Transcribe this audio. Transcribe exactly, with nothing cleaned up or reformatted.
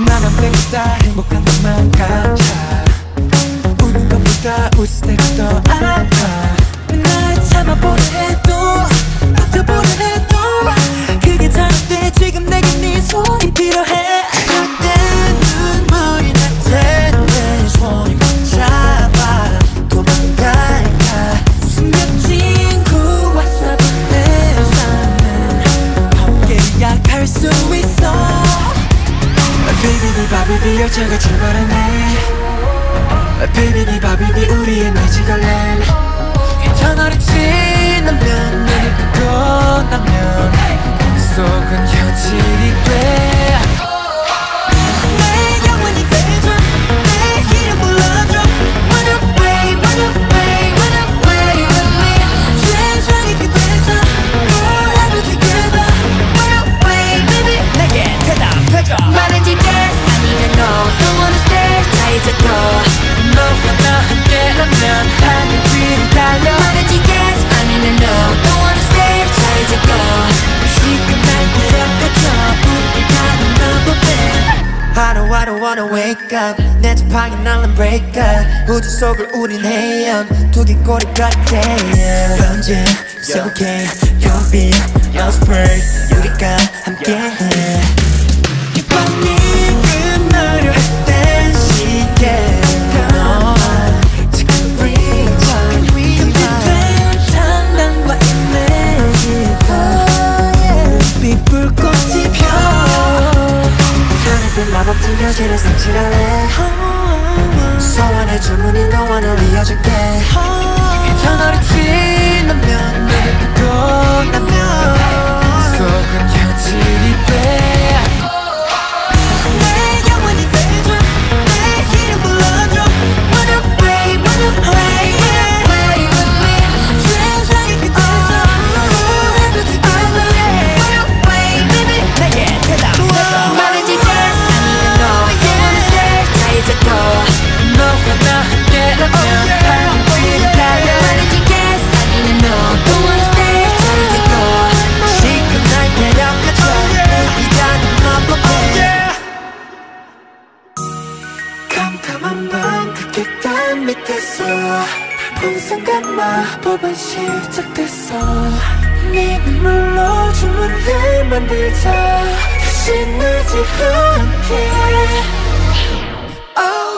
나만 빼다 행복한 것만 같아. 우는 것보다 웃을 때가 더 아파. 날 참아보려 해도 버텨보려 해도 그게 잘 안돼. 지금 내게 네 손이 필요해. 그때 눈물이 날 텐데 손이 꼭 잡아. 도망갈까 숨겨진 구와서 내 삶은 함께야 갈 수 있어. Baby 네 바비비 열차가 출발하네. Baby 네 바비비 우리의 매직걸랜드. 이 터널이 지나면 눈을 뜨고 나면 속은 현실이 돼. 내 영원히 돼줘. 내 이름 불러줘. Run away, run away, run away with me. 세상의 끝에서 forever together. Run away baby. 내게 대답해줘. 말해줄게. No, don't wanna stay. 다 잊어도 너와 나 함께라면 하늘 위로 달려. 말해줄게. 아니면 no, don't wanna stay. 다 잊어도 시간 날 데려가줘. 우리 가는 number band. I don't, I don't wanna wake up. 내 지팡이 날란 break up. 우주 속을 우린 헤엄. 두개골이 같아. 언제 so okay. You'll be your spray. 우리가 함께해. 이 밤이 끝나려 했던 시계. 지금 reach 금지된 장난과 이미지가 빛 불꽃이 펴. 하늘빛 마법진 여지를 상실할래. 소원의 주문이 너와 날 이어줄게. 이 터널이 지나면 눈을 뜨고 나면 속은 현실이 돼. 캄캄한 밤 그 계단 밑에서 본 순간 마법은 시작됐어. 네 눈물로 주문을 만들자. 다시 늘지 않게. Oh.